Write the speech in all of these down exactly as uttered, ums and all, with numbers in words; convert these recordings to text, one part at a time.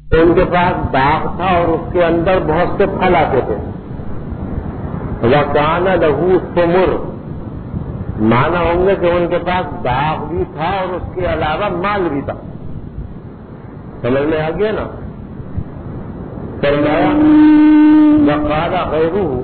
ان کے پاس باغ تھا اور اس کے اندر بہت سے پھل آتے تھے. وَكَانَ لَهُ ثُمُرٌ، مانا ہوں گے کہ ان کے پاس باغ بھی تھا اور اس کے علاوہ مال بھی تھا. سمجھ میں آ گیا نا؟ فرمایا وَقَالَ غَيْرُهُ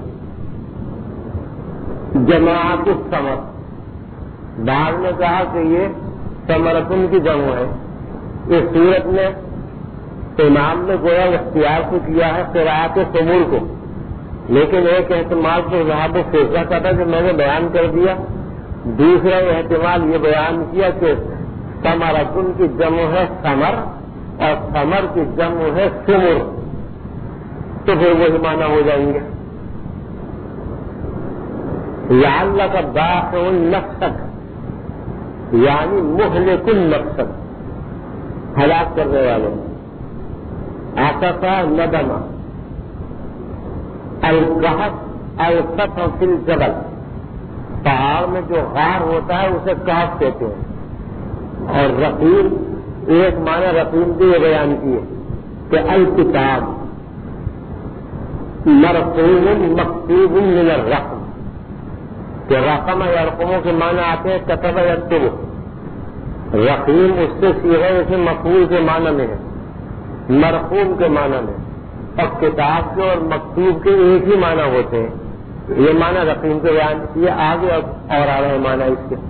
جماعت الثمر، بعض نے کہا کہ یہ ثمرتن کی جمع ہے. اس صورت میں امام نے گویا اختیار کو کیا ہے قراءت ثمور کو، لیکن ایک احتمال تو ذہاب و فیصلہ کا تھا جو میں نے بیان کر دیا. دوسرا احتمال یہ بیان کیا کہ ثمرتن کی جمع ہے ثمر اور ثمر کی جمع ہے ثمر، تو پھر وہی معنی ہو جائیں گے. لعلک باخع نفسک، یعنی مہلک النفس، ہلاک کرنے والوں. آسفا ندما، القحط القطع فی الجبل، پہاڑ میں جو غار ہوتا ہے اسے کہف کہتے ہیں. اور رقیم، ایک معنی رقیم بھی یہ بیان کیے کہ الکتاب مرقوم مکتوب من الرقم، کہ رقم یا رقموں کے معنی آتے ہیں کتب یکتب. رقیم اس سے صیغہ اسے مفعول کے معنی میں ہے، مرقوم کے معنی میں. اور کتاب کے اور مکتوب کے ایک ہی معنی ہوتے ہیں. یہ معنی رقیم کے بیان، یہ آگے اب اور آ رہے معنی اس کے.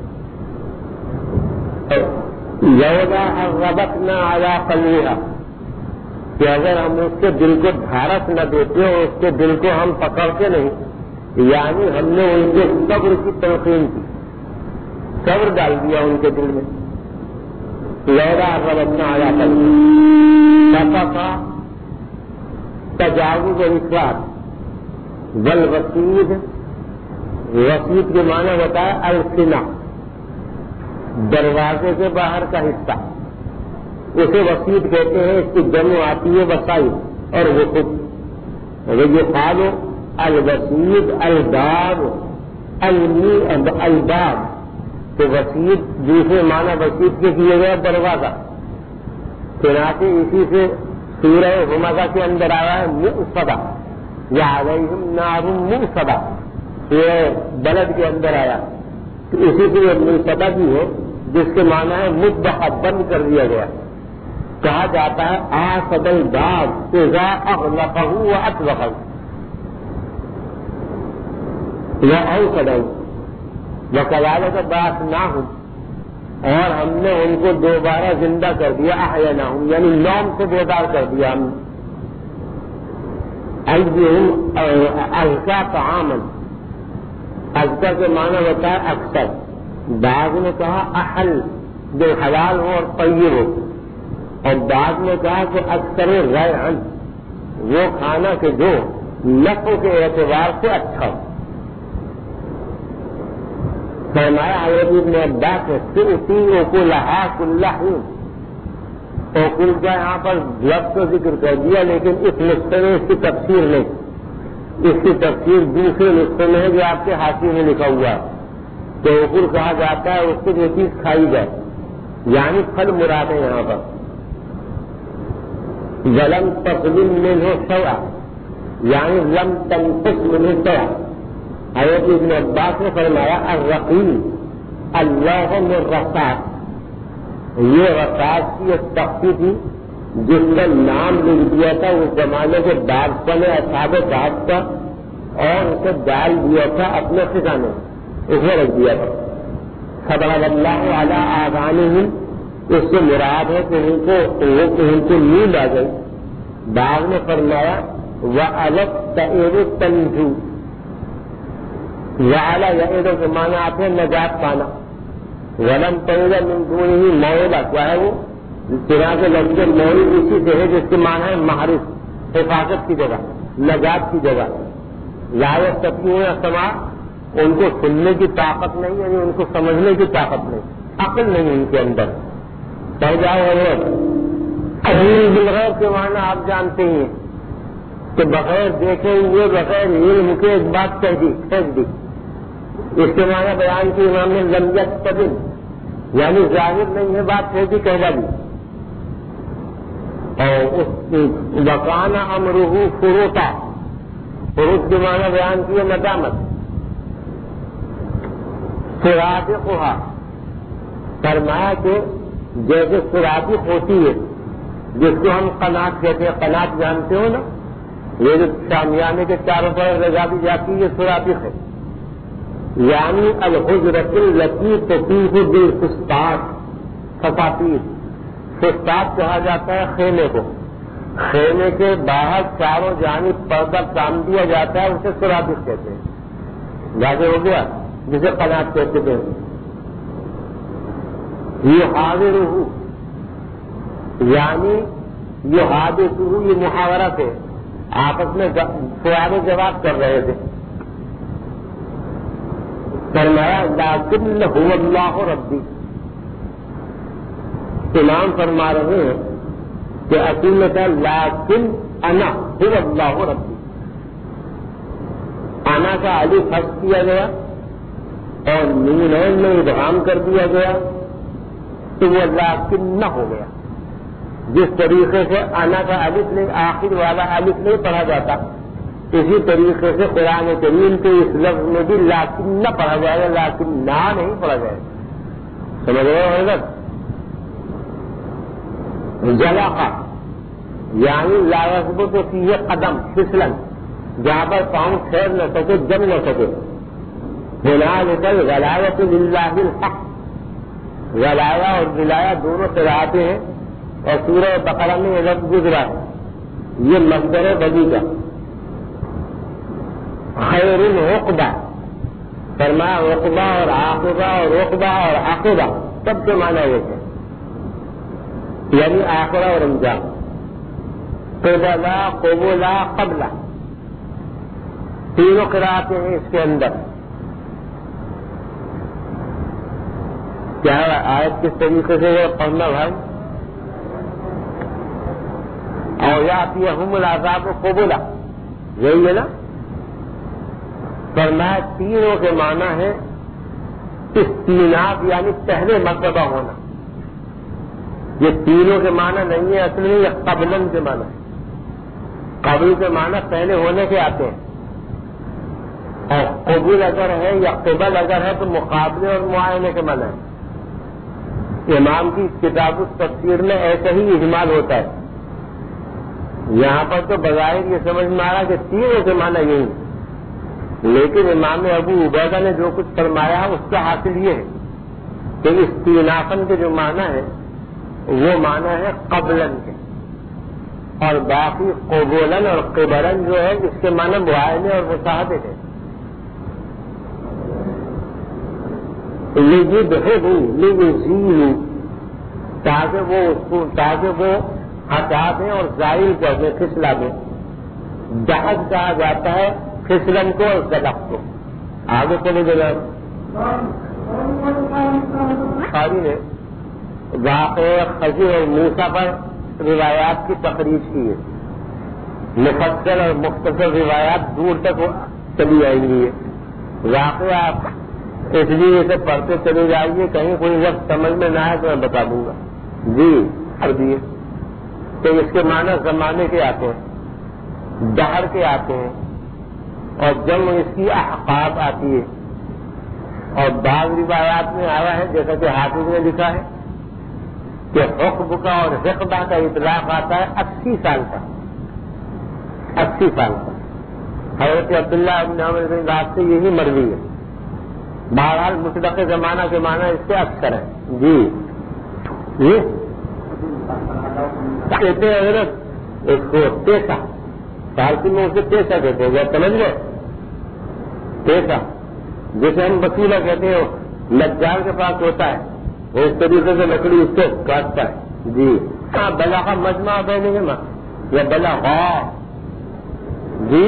یودا ربطنا علی قلبها، کہ اگر ہم اس کے دل کو دھارس نہ دیتے اور اس کے دل کو ہم پکڑتے نہیں، یعنی ہم نے ان کے صبر کی تلقین کی، صبر ڈال دیا ان کے دل میں. یودا ربطنا علی قلبها تجاوز و افراط. والوسید، وسید کے معنی ہوتا ہے السنہ، دروازے کے باہر کا حصہ، اسے وسید کہتے ہیں. اس کی جمع آتی ہے وسائل اور وسط. ویقال الوسید الباب الباب، تو وسید دوسرے معنی وسید کے کیے گئے دروازہ. چنانچہ اسی سے سورہ ہمزہ کے اندر آیا ہے مؤصدہ، یا علیہم نار مؤصدہ، سورہ بلد کے اندر آیا. تو اسی سے یہ مؤصدہ بھی ہے جس کے معنی ہے مطبقہ، بند کر دیا گیا. کہا جاتا ہے آصد الباب اذا اغلقہ واطلقہ واوصدہ وکذالک بعثناہم، اور ہم نے ان کو دوبارہ زندہ کر دیا. احییناہم یعنی نوم سے بیدار کر دیا ہم. ایہم ازکا طعاما، ازکا کے معنی ہوتا ہے اکثر. بعض نے کہا احل، جو حلال ہو اور طیب ہو. اور بعض نے کہا کہ اکثر ریعن، وہ کھانا کہ جو نفع کے اعتبار سے اچھا ہو. فرمایا حضرت ابن عباس نے تؤتی اکلھا کل حین، اوکل کا یہاں پر لفظ تو ذکر کر دیا لیکن اس نسخے میں اس کی تفسیر نہیں. اس کی تفسیر دوسرے نسخے میں ہے جو آپ کے حاشیے میں لکھا ہوا ہے. تو اوکل کہا جاتا ہے اس کو جو چیز کھائی جائے، یعنی پھل مراد ہے یہاں پر. ولم تسلم منہ شیئا، یعنی لم تنقص منہ شیئا. حضرت ابن عباس نے فرمایا الرقیم اللہ من رصاص، یہ رصاص کی ایک تختی تھی جس کا نام لکھ دیا تھا اس زمانے کے بادشاہ نے اصحاب کہف کا، اور اسے ڈال دیا تھا اپنے ٹھکانے، اس میں رکھ دیا تھا. فضرب اللہ علی آذانہم، اس سے مراد ہے کہ ان کو ان کو نیند آ گئی. بعض نے فرمایا وعلت تعیر تنجو، وعلا یعیدوں کے معنی آتے ہیں نجات پانا. ولم تعید من دونہ موعدہ، کیا ہے وہ؟ چنانچہ لفظ موعد اسی سے ہے جس کے معنی ہے محرس، حفاظت کی جگہ، نجات کی جگہ. لا یستطیعون سماع، ان کو سننے کی طاقت نہیں، یعنی ان کو سمجھنے کی طاقت نہیں، عقل نہیں ان کے اندر. پڑ جاؤ غیر علم بالغیب کے معنی آپ جانتے ہیں کہ بغیر دیکھے ہوئے بغیر علم کے ایک بات کہہ دی پھینک دی. اس کے معنی بیان کی امام نے لم یستبن، یعنی ظاہر نہیں ہے بات پھینک دی، کہہ دی. اور اس وکان امرہ فروتا، فروت کے معنی بیان کیے ندامت. سرادقھا فرمایا کہ جیسے سرادق ہوتی ہے جس کو ہم قنات کہتے ہیں، قنات جانتے ہو نا، یہ جو شامیانے کے چاروں طرف لگا دی جاتی ہے یہ سرادق ہے. یعنی الحجرۃ التی تطیف بالفسطاط، فساطیر فسطاط کہا جاتا ہے خیمے کو، خیمے کے باہر چاروں جانب پردہ تان دیا جاتا ہے، اسے سرادق کہتے ہیں. واضح ہو گیا، جسے قنات کہتے تھے. یہ حاضر ہوں یعنی یہ حادث ہوں، یہ محاورہ تھے، آپس میں سوال جواب کر رہے تھے. فرمایا لیکن هو اللہ ربی، امام فرما رہے ہیں کہ اصل میں تھا لیکن انا هو اللہ ربی. انا کا الف حذف کیا گیا اور نونین میں ادغام کر دیا گیا تو وہ لیکن نہ ہو گیا. جس طریقے سے انا کا الف نہیں، آخر والا الف نہیں پڑھا جاتا، اسی طریقے سے قرآن کریم کے اس لفظ میں بھی لیکن نہ پڑھا جائے گا، لیکن نہ نہیں پڑھا جائے گا. سمجھ رہے ہو حضرت؟ جلاقہ یعنی لا یثبت فیہ قدم، پھسلن، جہاں پر پاؤں ٹھہر نہ سکے، جم نہ سکے. ہنالک الولایۃ للہ الحق، ولایا اور ولایہ دونوں قراءتیں ہیں اور سورہ بقرہ میں یہ لفظ گزرا ہے. یہ مصدر ہے بدی کا. خیر العقبہ فرمایا، عقبہ اور عاقبہ اور عقبہ اور عاقبہ سب کے معنی یہ ہے، یعنی آخرہ اور انجام. قبلا قبلا قبلہ تینوں قراءتیں ہیں اس کے اندر. کیا آیت کس طریقے سے وہ پڑھنا بھائی؟ اور یاتیہم العذاب قبلا، یہی ہے نا. فرمایا تینوں کے معنی ہے استیناف یعنی پہلے مرتبہ ہونا. یہ تینوں کے معنی نہیں ہے اصل میں، یہ قبلن کے معنی ہے. قبل کے معنی پہلے ہونے کے آتے ہیں، اور قبول اگر ہے یا قبل اگر ہے تو مقابلے اور معائنے کے معنی ہے. امام کی کتاب التفسیر میں ایسا ہی اجمال ہوتا ہے. یہاں پر تو بظاہر یہ سمجھ میں آ رہا کہ تینوں کے معنی یہی ہے، لیکن امام ابو عبیدہ نے جو کچھ فرمایا ہے اس کا حاصل یہ ہے کہ استینافن کے جو معنی ہے وہ معنی ہے قبلن کے، اور باقی قبولن اور قبرن جو ہے اس کے معنی معائنے اور مشاہدے ہیں. لیجدہبوا لیزیلوا، تاکہ وہ اس کو تاکہ وہ ہٹا دیں اور زائل کر دیں، پھسلا دیں. جہد کہا جاتا ہے پھسلن کو اور زلق کو. آگے چلے جناب. بخاری نے واقع خضر اور موسیٰ پر روایات کی تخریج کی ہے. مفصل اور مختصر روایات دور تک چلی آئیں گی. واقعہ آپ اس لیے اسے پڑھتے چلے جائیے، کہیں کوئی وقت سمجھ میں نہ آئے تو میں بتا دوں گا. جی کر دیے. تو اس کے معنی زمانے کے آتے ہیں، دہر کے آتے ہیں، اور جب اس کی احقاب آتی ہے. اور بعض روایات میں آیا ہے جیسا کہ حافظ نے لکھا ہے کہ حقب کا اور حقبہ کا اطلاق آتا ہے اسی سال کا، اسی سال کا. حضرت عبداللہ ابن عمر بن العاص سے یہی مروی ہے. بہرحال مطلق زمانہ کے معنی اس سے اکثر ہے. جی جی کہتے ہیں حضرت اس کو پیسہ، فارسی میں اسے پیسہ کہتے ہیں، سمجھ گئے؟ پیسہ جسے ہم وسیلہ کہتے ہیں، نجار کے پاس ہوتا ہے، وہ اس طریقے سے لکڑی اس کو کاٹتا ہے. جی ہاں بلا کا مجمع بہنے گا یا بلا ہاں جی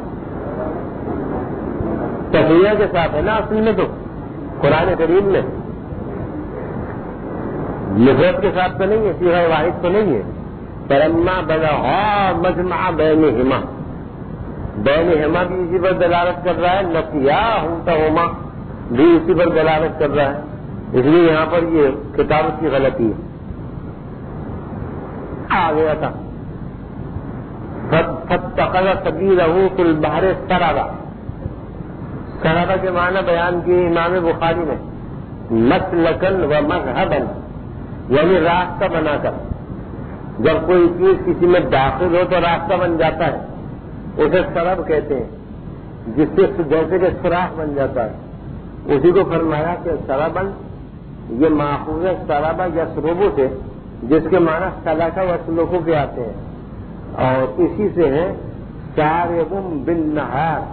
تفریح کے ساتھ ہے نا اصل میں، تو قرآن کریم میں لغت کے ساتھ تو نہیں ہے، سیغہ واحد تو نہیں ہے. فلما بلغا مجمع بینہما، بینہما بھی اسی پر دلالت کر رہا ہے، نسیاہما بھی اسی پر دلالت کر رہا ہے. اس لیے یہاں پر یہ کتابت کی غلطی ہے. آ گیا تھا. فاتخذ سبیلہ فی البحر سربا. سربا کے معنی بیان کیے امام بخاری نے مسلکن و مذہبن، یعنی راستہ بنا کر. جب کوئی چیز کسی میں داخل ہو تو راستہ بن جاتا ہے، اسے سرب کہتے ہیں، جس سے جیسے کہ سوراخ بن جاتا ہے. اسی کو فرمایا کہ سربن یہ ماخوذ ہے سربا یا سروبو سے، جس کے معنی سلاکہ یا سلوکوں کے آتے ہیں، اور اسی سے ہے ساربم بالنہار،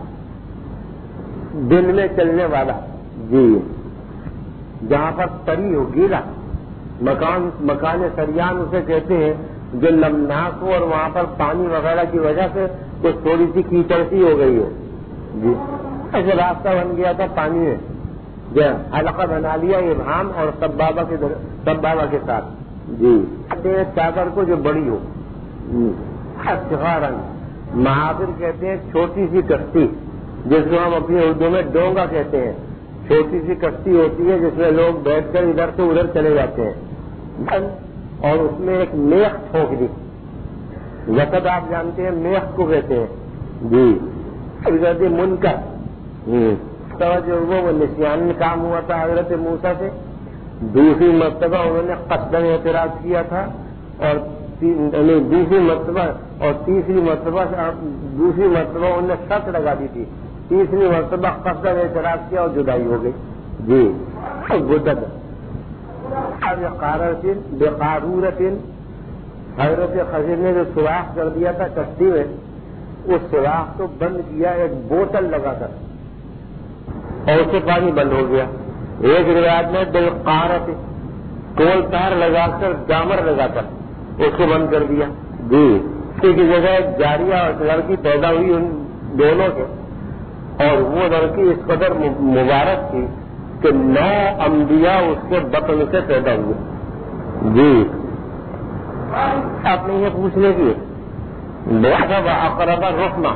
دن میں چلنے والا. جی جہاں پر تری ہو، گیلا مکان، مکان سریان اسے کہتے ہیں جو نمناک ہو اور وہاں پر پانی وغیرہ کی وجہ سے کچھ تھوڑی سی کیچڑ سی ہو گئی ہو. جی ایسے راستہ بن گیا تھا پانی میں، جو حلقہ بنا لیا ابہام اور سبابہ کے سبابہ کے ساتھ. جی چادر کو جو بڑی ہو. رنگ محافر کہتے ہیں چھوٹی سی کشتی، جس کو ہم اپنی اردو میں ڈونگا کہتے ہیں. چھوٹی سی کشتی ہوتی ہے جس میں لوگ بیٹھ کر ادھر سے ادھر چلے جاتے ہیں، اور اس میں ایک میخ ٹھوک دی. وقت آپ جانتے ہیں میخ کو کہتے ہیں. جی منکر جو وہ نسیان میں کام ہوا تھا حضرت موسیٰ سے. دوسری مرتبہ انہوں نے قصداً اعتراض کیا تھا، اور دوسری مرتبہ اور تیسری مرتبہ دوسری مرتبہ انہوں نے شرط لگا دی تھی، تیسری مرتبہ قصداً اعتراض کیا اور جدائی ہو گئی. جی گدد بے قارورت، حضرت خضر نے جو سوراخ کر دیا تھا کشتی میں، اس سوراخ کو بند کیا ایک بوتل لگا کر، اور اس سے پانی بند ہو گیا. ایک روایت میں بالقارت، کول تار لگا کر ڈامر لگا کر اس کو بند کر دیا. جی اسی کی جگہ ایک جاریہ اور لڑکی پیدا ہوئی ان دونوں سے، اور وہ لڑکی اس قدر مبارک تھی کہ نو انبیاء اس کے بطن سے پیدا ہوئے. جی آپ نے یہ پوچھنے کی اقربا رحمہ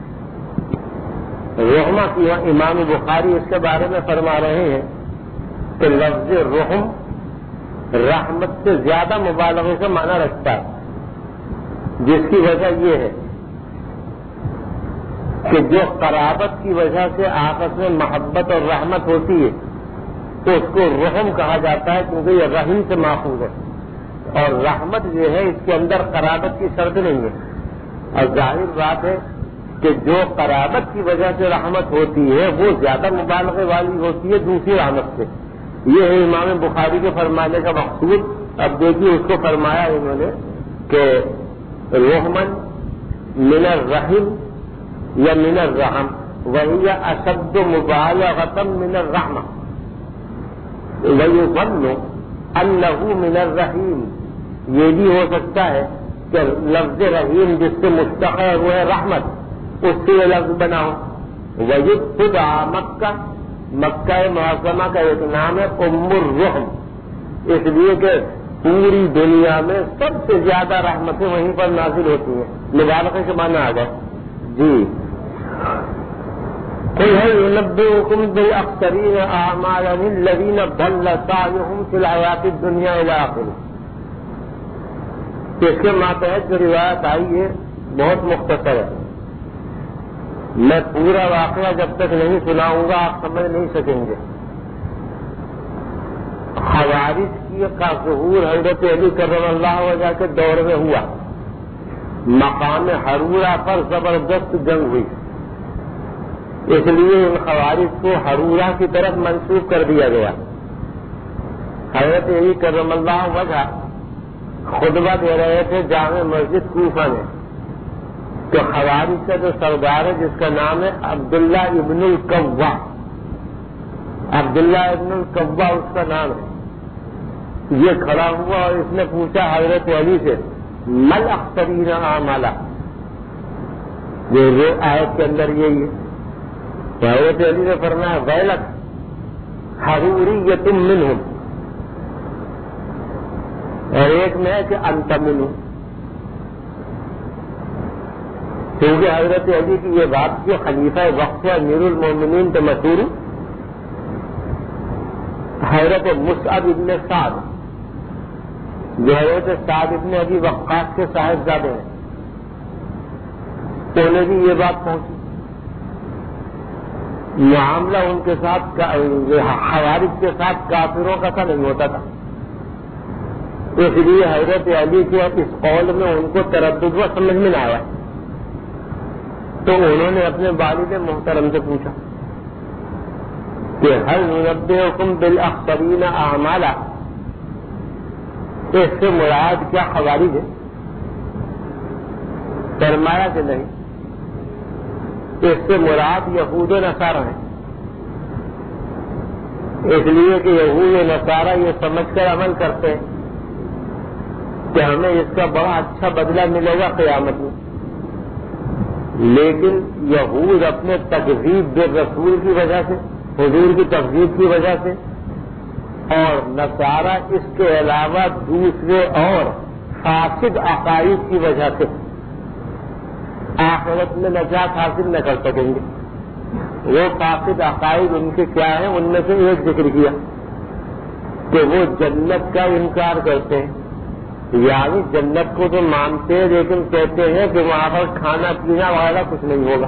رحمہ کی امام بخاری اس کے بارے میں فرما رہے ہیں کہ لفظ رحم رحمت سے زیادہ مبالغے سے معنی رکھتا ہے، جس کی وجہ یہ ہے کہ جو قرابت کی وجہ سے آپس میں محبت اور رحمت ہوتی ہے تو اس کو رحم کہا جاتا ہے، کیونکہ یہ رحیم سے ماخوذ ہے. اور رحمت جو ہے اس کے اندر قرابت کی شرط نہیں ہے. اور ظاہر بات ہے کہ جو قرابت کی وجہ سے رحمت ہوتی ہے وہ زیادہ مبالغے والی ہوتی ہے دوسری رحمت سے. یہ ہے امام بخاری کے فرمانے کا مقصود. اب دیکھیے اس کو فرمایا انہوں نے کہ رحمن من الرحم یا من الرحم وہی اشد مبالغۃ من الرحمہ ویظن انہ من الرحیم. یہ بھی ہو سکتا ہے کہ لفظ رحیم جس سے مستقر وہ ہے رحمت، اس سے یہ لفظ بنا ہو. ویدعا مکہ، مکہ معظمہ کا ایک نام ہے ام الرحم، اس لیے کہ پوری دنیا میں سب سے زیادہ رحمتیں وہیں پر نازل ہوتی ہیں. مبالغے کے معنی آ گئے. جی قل هل ينبئكم بالاخسرين اعمالا الذين ضل سعيهم في الحياة الدنيا الى اخره. اس کے ماتحت جو روایت آئی ہے بہت مختصر ہے، میں پورا واقعہ جب تک نہیں سناؤں گا آپ سمجھ نہیں سکیں گے. خوارج کی کا ظہور حضرت علی کرم اللہ وجہ کے دور میں ہوا. مقام حرورہ پر زبردست جنگ ہوئی، اس لیے ان خوارج کو حرورہ کی طرف منسوب کر دیا گیا. حضرت علی کرم اللہ وجہ خطبہ دے رہے تھے جامع مسجد کوفہ میں، تو خوارج کا جو سردار ہے جس کا نام ہے عبداللہ ابن القوا، عبداللہ ابن القوا اس کا نام ہے، یہ کھڑا ہوا اور اس نے پوچھا حضرت علی سے مل اخترین اعمالا، جو آیت کے اندر یہی ہے. حضرت علی نے فرمایا ویلک حروریۃ منہم، اور ایک میں ہے کہ انت منہم. کیونکہ حضرت علی کی یہ بات کی خلیفہ وقت امیر المومنین تو مشہور حضرت مصعب ابن سعد جو حضرت سعد ابن ابی وقاص کے صاحبزادے ہیں، انہیں بھی یہ بات پہنچی. معاملہ ان کے ساتھ خوارج کے ساتھ کافروں کا تھا، نہیں ہوتا تھا. اس لیے حضرت علی کے اس قول میں ان کو تردد و سمجھ میں نہ آیا، تو انہوں نے اپنے والد محترم سے پوچھا کہ هل ننبئکم بالاخسرین اعمالا، اس سے مراد کیا خوارج ہے؟ فرمایا کہ نہیں، اس سے مراد یہود و نصارہ ہیں. اس لیے کہ یہود و نصارہ یہ سمجھ کر عمل کرتے ہیں کہ ہمیں اس کا بڑا اچھا بدلہ ملے گا قیامت میں، لیکن یہود اپنے تکذیب بالرسول کی وجہ سے، حضور کی تکذیب کی وجہ سے، اور نصارہ اس کے علاوہ دوسرے اور فاسد عقائد کی وجہ سے آخرت میں نجات حاصل نہ کر سکیں گے. وہ فاسد عقائد ان کے کیا ہیں؟ ان میں سے ایک ذکر کیا کہ وہ جنت کا انکار کرتے ہیں، یعنی جنت کو تو مانتے ہیں لیکن کہتے ہیں کہ وہاں پر کھانا پینا وغیرہ کچھ نہیں ہوگا،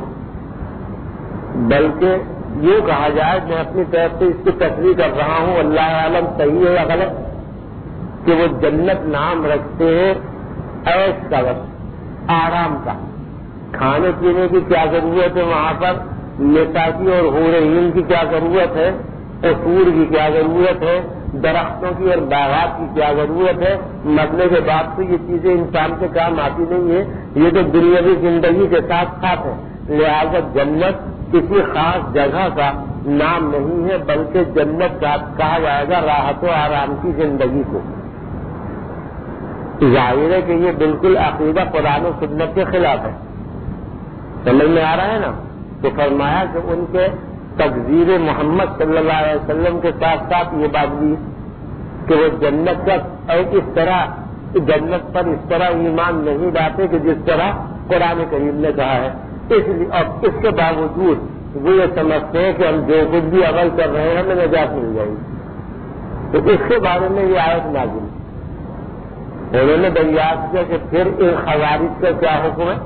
بلکہ یہ کہا جائے، میں اپنی طرف سے اس کی تصریح کر رہا ہوں، اللہ عالم صحیح ہے یا غلط، کہ وہ جنت نام رکھتے ہیں عیش کا، وقت آرام کا. کھانے پینے کی کیا ضرورت ہے وہاں پر، نساء کی اور حور عین کی کیا ضرورت ہے، قصور کی کیا ضرورت ہے، درختوں کی اور باغات کی کیا ضرورت ہے. مرنے کے بعد تو یہ چیزیں انسان کے کام آتی نہیں ہے، یہ تو دنیاوی زندگی کے ساتھ ساتھ ہے. لہذا جنت کسی خاص جگہ کا نام نہیں ہے، بلکہ جنت کا کہا جائے گا راحت و آرام کی زندگی کو. ظاہر ہے کہ یہ بالکل عقیدہ قرآن و سنت کے خلاف ہے. سمجھ میں آ رہا ہے نا؟ تو فرمایا کہ ان کے تکذیب محمد صلی اللہ علیہ وسلم کے ساتھ ساتھ یہ بات بھی کہ وہ جنت کا اس طرح جنت پر اس طرح ایمان نہیں لاتے کہ جس طرح قرآن کریم نے کہا ہے. اس لیے اور اس کے باوجود وہ یہ سمجھتے ہیں کہ ہم جو کچھ بھی عمل کر رہے ہیں ہمیں نجات مل جائے گی. تو اس کے بارے میں یہ آیت نازل. انہوں نے دریافت کیا کہ پھر ان خوارج کا کیا حکم ہے؟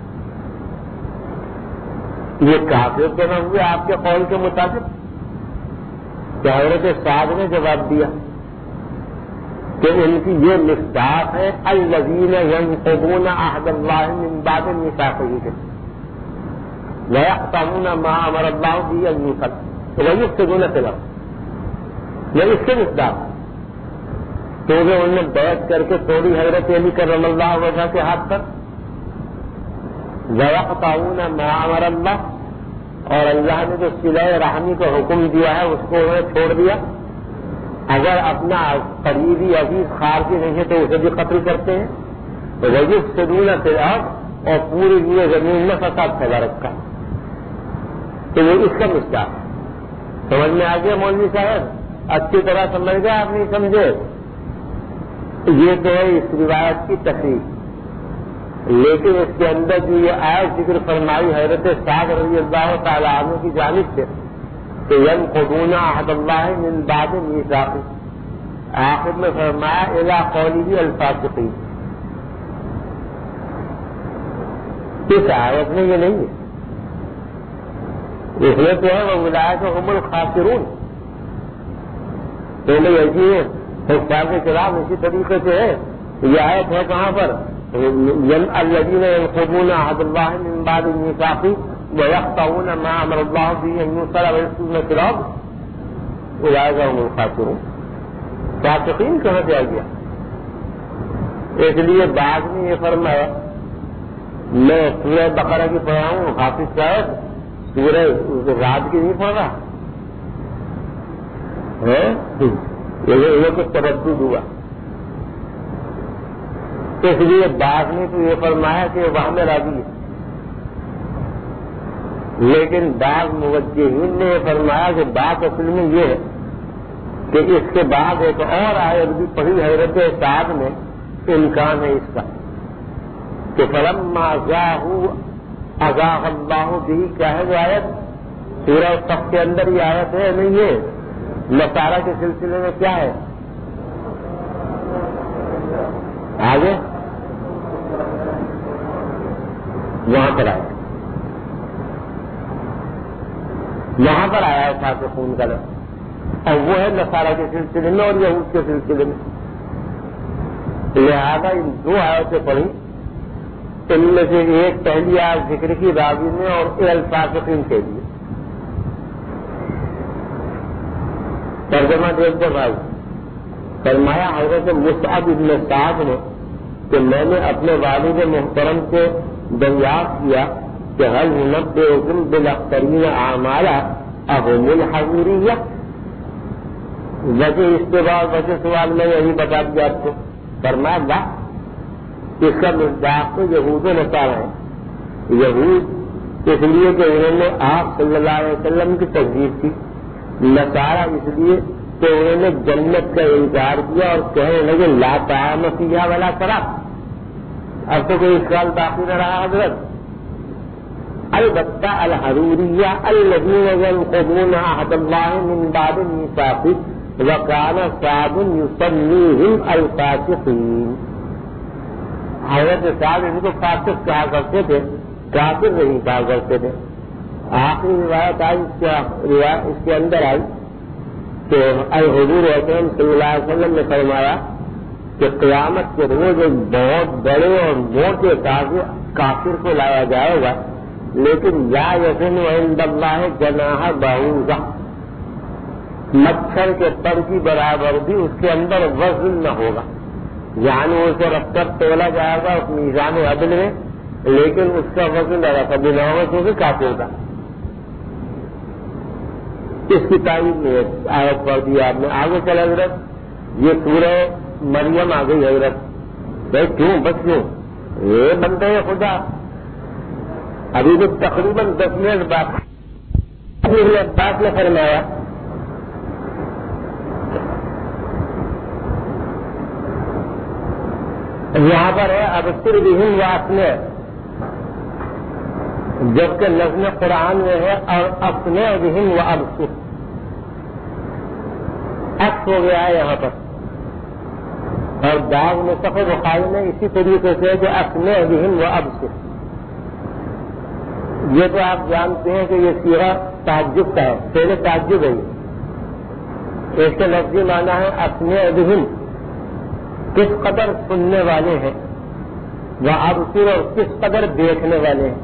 یہ کافر تو نہ ہوئے آپ کے قول کے مطابق؟ کہ حضرت سعد نے جواب دیا کہ ان کی یہ مصداق ہے الذین ینقضون عہد اللہ من بعد میثاقہ ویقطعون ما امر اللہ به ان یوصل ویفسدون فی الارض. یہ اس کے مصداق تو انہوں نے بیعت کر کے توڑی حضرت علی کرم اللہ وجہ کے ہاتھ پر، ویقطعون ما امر اللہ، اور اللہ نے جو صلہ رحمی کا حکم دیا ہے اس کو انہوں نے چھوڑ دیا. اگر اپنا قریبی عزیز خارجی نہیں ہے تو اسے بھی قتل کرتے ہیں. ویفسدون فی الارض، اور پوری پورے زمین میں فساد پھیلا رکھا. تو وہ اس کا مصداق سمجھ میں آ گیا مولوی صاحب؟ اچھی طرح سمجھ گئے آپ نہیں سمجھے؟ یہ تو ہے اس روایت کی تفریح. لیکن اس کے اندر جو یہ آیت ذکر فرمائی حضرت سعد رضی اللہ تعالیٰ عنہ کی جانب سے کہ ینقضون عہد اللہ من بعد میثاقہ، آخر میں فرمایا الی قوله الفاسقین. اس آیت میں یہ نہیں ہے. اس میں تو ہے واولئک هم الخاسرون. تو میں یہی ہے حکام کرام اسی طریقے سے ہے. یہ آیت ہے کہاں پر؟ الذین ینقضون عہد اللہ من بعد میثاقہ ویقطعون ما امر اللہ به ان یوصل ویفسدون فی الارض اولئک هم الخاسرون. فاسقین کہاں سے آ گیا؟ اس لیے بعد میں یہ فرمایا، میں سورہ بقرہ کی پڑھا ہوں، حافظ صاحب سورہ رات کی نہیں پڑھ رہا ہے، یہ کچھ تردد ہوا. اس لیے بعد میں تو یہ فرمایا کہ وہاں میں راضی ہے، لیکن بعض موجہین نے یہ فرمایا کہ بات اصل میں یہ ہے کہ اس کے بعد ایک اور آیت بھی پڑھی حضرت سعد میں، امکان ہے اس کا کہ فلما ذاقوا اذاق اللہ بھی. کیا ہے وہ آیت؟ سورہ صف کے اندر یہ آیت ہے نہیں ہے؟ نصارہ کے سلسلے میں کیا ہے؟ آگے وہاں پر آیا، یہاں پر آیا ہے فاسقون کا لفظ، اور وہ ہے نصارہ کے سلسلے میں اور یہود کے سلسلے میں. لہذا ان دو آیتیں پڑھی، ان میں سے ایک پہلی آیت ذکر کی راوی میں اور الفاسقین کے لیے. ترجمہ دیکھ کر بھائی فرمایا حضرت مصعب بن سعد نے کہ میں نے اپنے والد محترم سے دریافت کیا کہ حل ننبئکم بالاخسرین اعمالا اهم الحضوریہ. وجہ استباع وجہ سوال میں یہی بتا دیا آپ کو. فرمایا لا، اس کا مصداق تو یہود و نصارہ ہے. یہود اس لیے کہ انہوں نے آپ صلی اللہ علیہ وسلم کی تکذیب کی، نصارہ اس لیے کہ انہوں نے جنت کا انکار کیا اور کہنے لگے لا طعام فیہا ولا شراب. اب تو کوئی اشکال باقی نہ رہا حضرت. البتہ الحروریہ الذین ينقضون عہد اللہ من بعد میثاقہ وکان سعد یسمیہم الفاسقین. حضرت سعد ان کو فاسق کہا کرتے تھے، کافر نہیں کہا کرتے تھے. آخری روایت آئی اس کے اندر آئی کہ حضور اکرم صلی اللہ علیہ وسلم نے فرمایا کہ قیامت کے روز ایک بہت بڑے اور موٹے کافر کو لایا جائے گا، لیکن یا یزن عند اللہ جناح بعوضہ، مچھر کے پر کی برابر بھی اس کے اندر وزن نہ ہوگا. یعنی اسے رکھ کر تولا جائے گا اس میزان عدل میں، لیکن اس کا وزن لگا تھا بنا ہوگا کافر کا. اس کی تعریف میں آیت پڑھ دی آپ نے. آگے چلا حضرت، یہ سورہ مریم آ گئی حضرت. بھائی کیوں بس کیوں یہ بندے خدا ابھی تو تقریباً دس منٹ بعد بات نے فرمایا یہاں پر ہے ابصر بہم واسنے، جبکہ نظم قرآن میں ہے اور اپنے بہم و ابصر. عکس ہو گیا ہے یہاں پر، اور بعض نسخ بخاری میں اسی طریقے سے کہ اپنے بہم و ابصر. یہ تو آپ جانتے ہیں کہ یہ صیغہ تعجب کا ہے، پہلے تعجب ہے. اس کے لفظی معنی ہے اپنے بہم، کس قدر سننے والے ہیں، وہ ابصر اور کس قدر دیکھنے والے ہیں.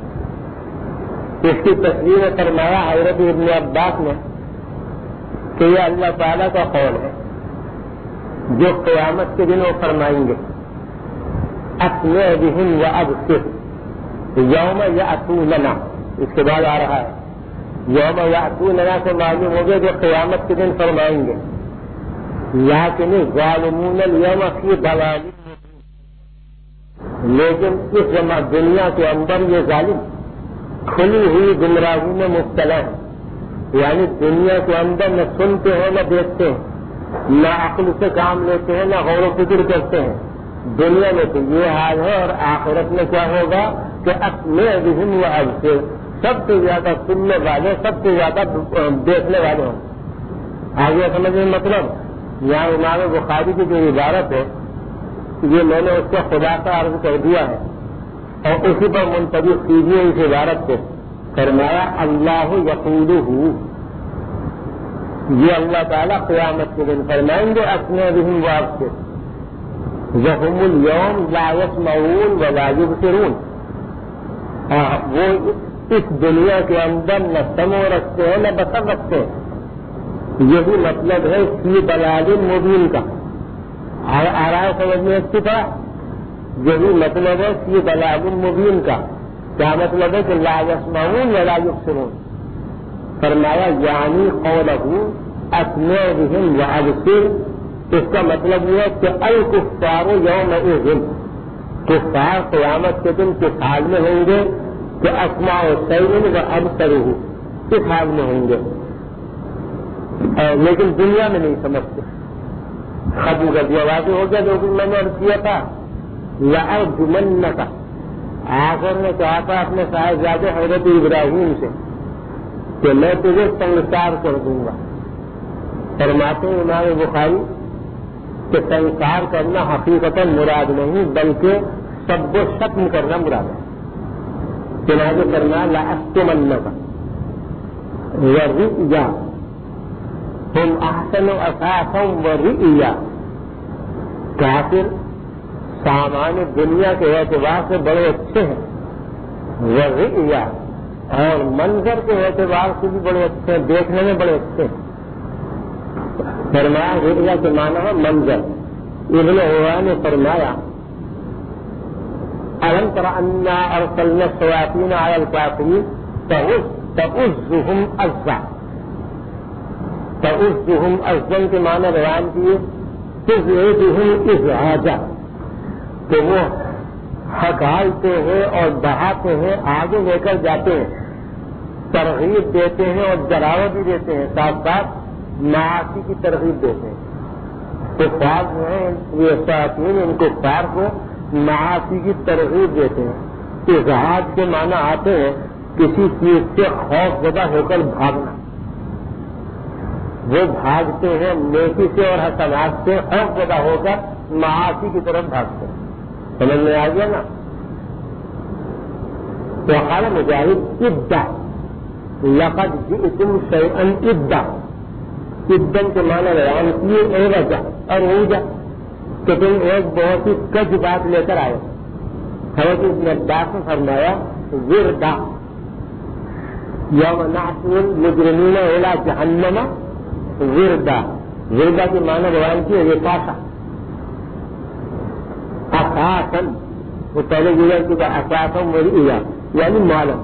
اس کی تصویر فرمایا حضرت ابن عباس نے کہ یہ اللہ تعالیٰ کا قول ہے جو قیامت کے دن وہ فرمائیں گے اسمع بہم و ابصر یوم یأتوننا. اس کے بعد آ رہا ہے یوم یأتوننا سے معلوم ہو گیا جو قیامت کے دن فرمائیں گے لیکن ظالمون اليوم فی ضلال، لیکن اس دنیا کے اندر یہ ظالم کھلی ہوئی گمراہی میں مبتلا ہے. یعنی دنیا کے اندر نہ سنتے ہیں نہ دیکھتے ہیں، نہ عقل سے کام لیتے ہیں نہ غور و فکر کرتے ہیں. دنیا میں تو یہ حال ہے، اور آخرت میں کیا ہوگا کہ اسمع بہم و ابصر، سب سے زیادہ سننے والے سب سے زیادہ دیکھنے والے ہوں. آگے سمجھیں مطلب یہاں امام بخاری کی جو عبارت ہے یہ میں نے اس کو خدا کا عرض کر دیا ہے اور اسی پر منطبق کیجیے اس عبارت کو. فرمایا اللہ یقولہ، یہ اللہ تعالیٰ قیامت کے دن فرمائیں گے اسمع بہم و ابصر وہم اليوم لا يسمعون ولا يبصرون. وہ اس دنیا کے اندر نہ سمع رکھتے ہیں نہ بصر رکھتے ہیں. یہی مطلب ہے فی ضلال مبین کا. آ رہا ہے سمجھ میں اس کی طرح یہی مطلب ہے فی ضلال مبین کا. کیا مطلب ہے کہ لا یسمعون ولا یبصرون. فرمایا یعنی قولہ اسمع بہم و ابصر، اس کا مطلب یہ ہے کہ الکفار یومئذ، کفار قیامت کے دن کس حال میں ہوں گے کہ اسمع شیء و ابصرہ، کس حال میں ہوں گے. لیکن دنیا میں نہیں سمجھتے. ختم کر دیا واضح ہو گیا جو کہ میں نے عرض کیا تھا لأرجمنک. آخر نے کہا تھا اپنے صاحبزادے حضرت ابراہیم سے کہ میں تجھے سنگسار کر دوں گا. فرماتے ہیں امام بخاری کہ سنسار کرنا حقیقت مراد نہیں بلکہ سب و ختم کرنا مراد ہے. چنانچہ کرنا لأستمنک ورئیا ہم احسن اساسا ورئیا. کافر سامان دنیا کے اعتبار سے بڑے اچھے ہیں, ورئیا اور منظر کے اعتبار سے بھی بڑے اچھے ہیں, دیکھنے میں بڑے اچھے ہیں. فرمایا رؤیا کے معنی ہے منظر. ابن عویہ نے فرمایا الم تر انا ارسلنا الشیاطین علی الکافرین تؤزهم عزا. تؤزهم عزا کے معنی بیان کیے تزعجهم ازعاجا, کہ وہ ہکالتے ہیں اور بہاتے ہیں, آگے لے کر جاتے ہیں, ترغیب دیتے ہیں اور ڈراوا بھی دیتے ہیں, ساتھ ساتھ معاصی کی ترغیب دیتے ہیں. تو فاض ہیں یہ شیاطین ان کو پار کو معاصی کی ترغیب دیتے ہیں. ازعاج کے معنی آتے ہیں کسی چیز سے خوف زدہ ہو کر بھاگنا. وہ بھاگتے ہیں نیکی سے اور حسنات سے خوف زدہ ہو کر معاصی کی طرف بھاگتے ہیں. سمجھ میں آ گیا نا؟ تو قال مجاہد ابدا لقد جئتم شیئا ابدا. ابدن کے معنی بیان کیے ایوجا اور اوجا, کہ تم ایک بہت ہی کج بات لے کر آئے. حضرت ابن عباس نے فرمایا وردا یوم نحشر المجرمین الی جہنم وردا. وردا کے معنی بیان کیے وقاسا اساسن. وہ پہلے یہ کہ اساسا مرئیا یعنی معلوم.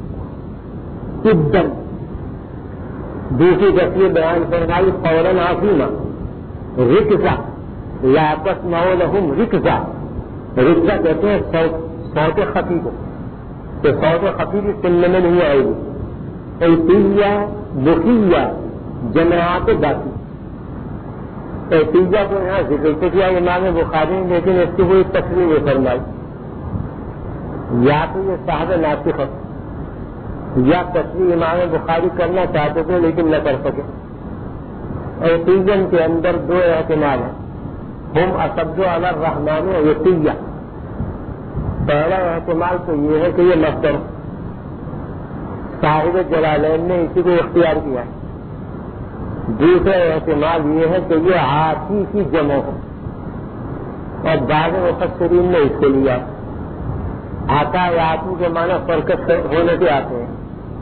ابدن دوسری تصویر بیان فرمائی فوراً عظیمہ. رکزا لا تسمعوا لهم رکزا. رکزا کہتے ہیں صوت خفی کو, کہ صوت خفی بھی سننے میں نہیں آئے گی. ایتیہ بخیہ جماعت باقی. ایتیہ کو یہاں ذکر تو کیا امام بخاری, لیکن اس کی کوئی تصویر یہ فرمائی. یا تو یہ صاحب ناسخ یا تصویر امام بخاری کرنا چاہتے تھے لیکن نہ کر سکے. ایتیجن کے اندر دو احتمال ہیں. ہم اسد علی الرحمن ایتیہ. پہلا احتمال تو یہ ہے کہ یہ مصدر صاحب جلالین نے اسی کو اختیار کیا ہے. دوسرا احتمال یہ ہے کہ یہ آتی کی جمع ہے اور بعض مفسرین نے اس کو لیا. آتا یا آتی کے معنی فرقت ہونے کے آتے ہیں.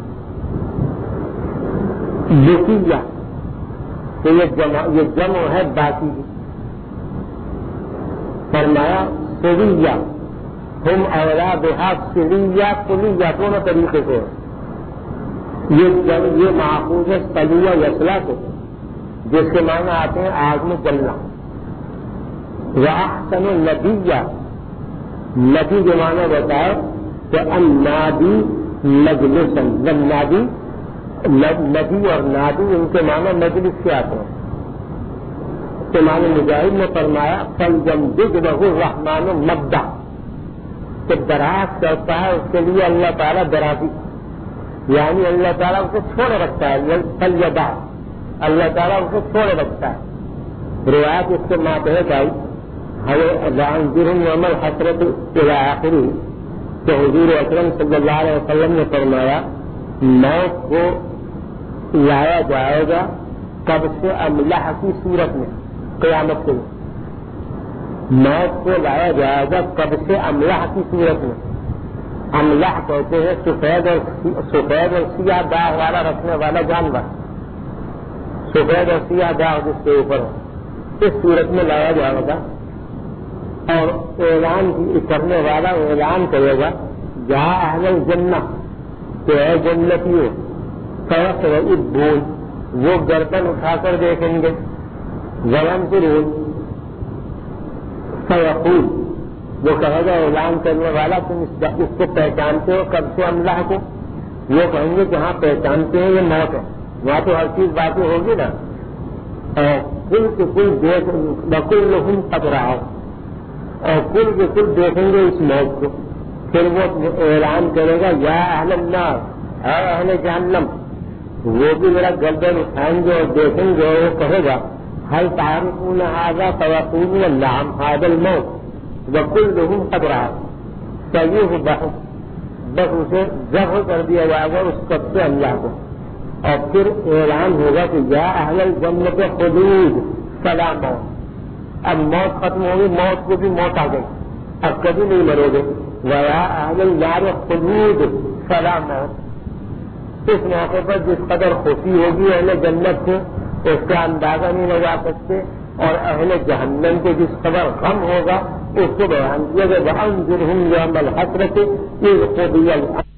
یقیہ کہ یہ جمع یہ جمع ہے باقی کی. فرمایا سریہ ہم اولا بہا سریہ کلیہ دونوں طریقے سے. یہ یہ محفوظ ہے سلیہ یسلا سے, جس کے معنی آتے ہیں آگ میں جلنا. وَأَحْسَنُ النَّبِيَّ نبی کے معنی بتائے کہ النادی مجلسن. نادی نبی اور نادی ان کے معنی مجلس سے آتے ہیں. تو معنی مجاہد نے فرمایا فَلْيَمْدُدْ لَهُ الرَّحْمَنُ مَدًّا, کہ دراز کرتا ہے اس کے لیے اللہ تعالیٰ درازی, یعنی اللہ تعالیٰ اسے چھوڑے رکھتا ہے. فَلْيَدَعْ اللہ تعالیٰ اسے چھوڑے رکھتا ہے. روایت اس کے ماتحت آئی وَأَنذِرْهُمْ يَوْمَ الْحَسْرَةِ إِلَىٰ آخِرِهِ, کہ حضور اکرم صلی اللہ علیہ وسلم نے فرمایا موت کو لایا جائے گا کب سے املح کی صورت میں. قیامت کے موت کو لایا جائے گا کب سے املح کی صورت میں. املح کہتے ہیں سفید اور سفید اور سیاہ داغ والا رکھنے والا جانور. سفید اور سیاہ داغ جس کے اوپر ہے, اس صورت میں لایا جائے گا. اور اعلان کرنے والا اعلان کرے گا جہاں اہل الجنہ, کہ اے جنتیوں, فیصرعون وہ گردن اٹھا کر دیکھیں گے. وینظرون فیقول وہ کہے گا اعلان کرنے والا تم اس کو پہچانتے ہو کب سے املاح کو. وہ کہیں گے کہ ہاں پہچانتے ہیں یہ موت ہے. وہاں تو ہر چیز باتیں ہوگی نا. کل کے کل دیکھ بکل لہم پکڑاؤ, اور کل کے کل دیکھیں گے اس موت کو. پھر وہ اعلان کرے گا یا اہل النار, اے اہل جہنم. وہ بھی میرا گردن اٹھائیں گے اور دیکھیں گے, اور وہ کہے گا هل تعرفون هذا فيقولون نعم هذا الموت وكلهم قد رأى صحیح بس اسے ذبح کر دیا جائے گا اس کب سے اللہ کو اور پھر اعلان ہوگا کہ یا اہل الجنت خلود فلا موت اب موت ختم ہوگی موت کو بھی موت آ گئی اب کبھی نہیں مرو گے ویا اہل النار خلود فلا موت اس موقع پر جس قدر خوشی ہوگی اہل جنت سے اس کا اندازہ نہیں لگا سکتے اور اہل جہنم کو جس قدر غم ہوگا اس کو بیان کیا کہ وَأَنذِرْهُمْ يَوْمَ الْحَسْرَةِ إِذْ قُضِيَ الْأَمْرُ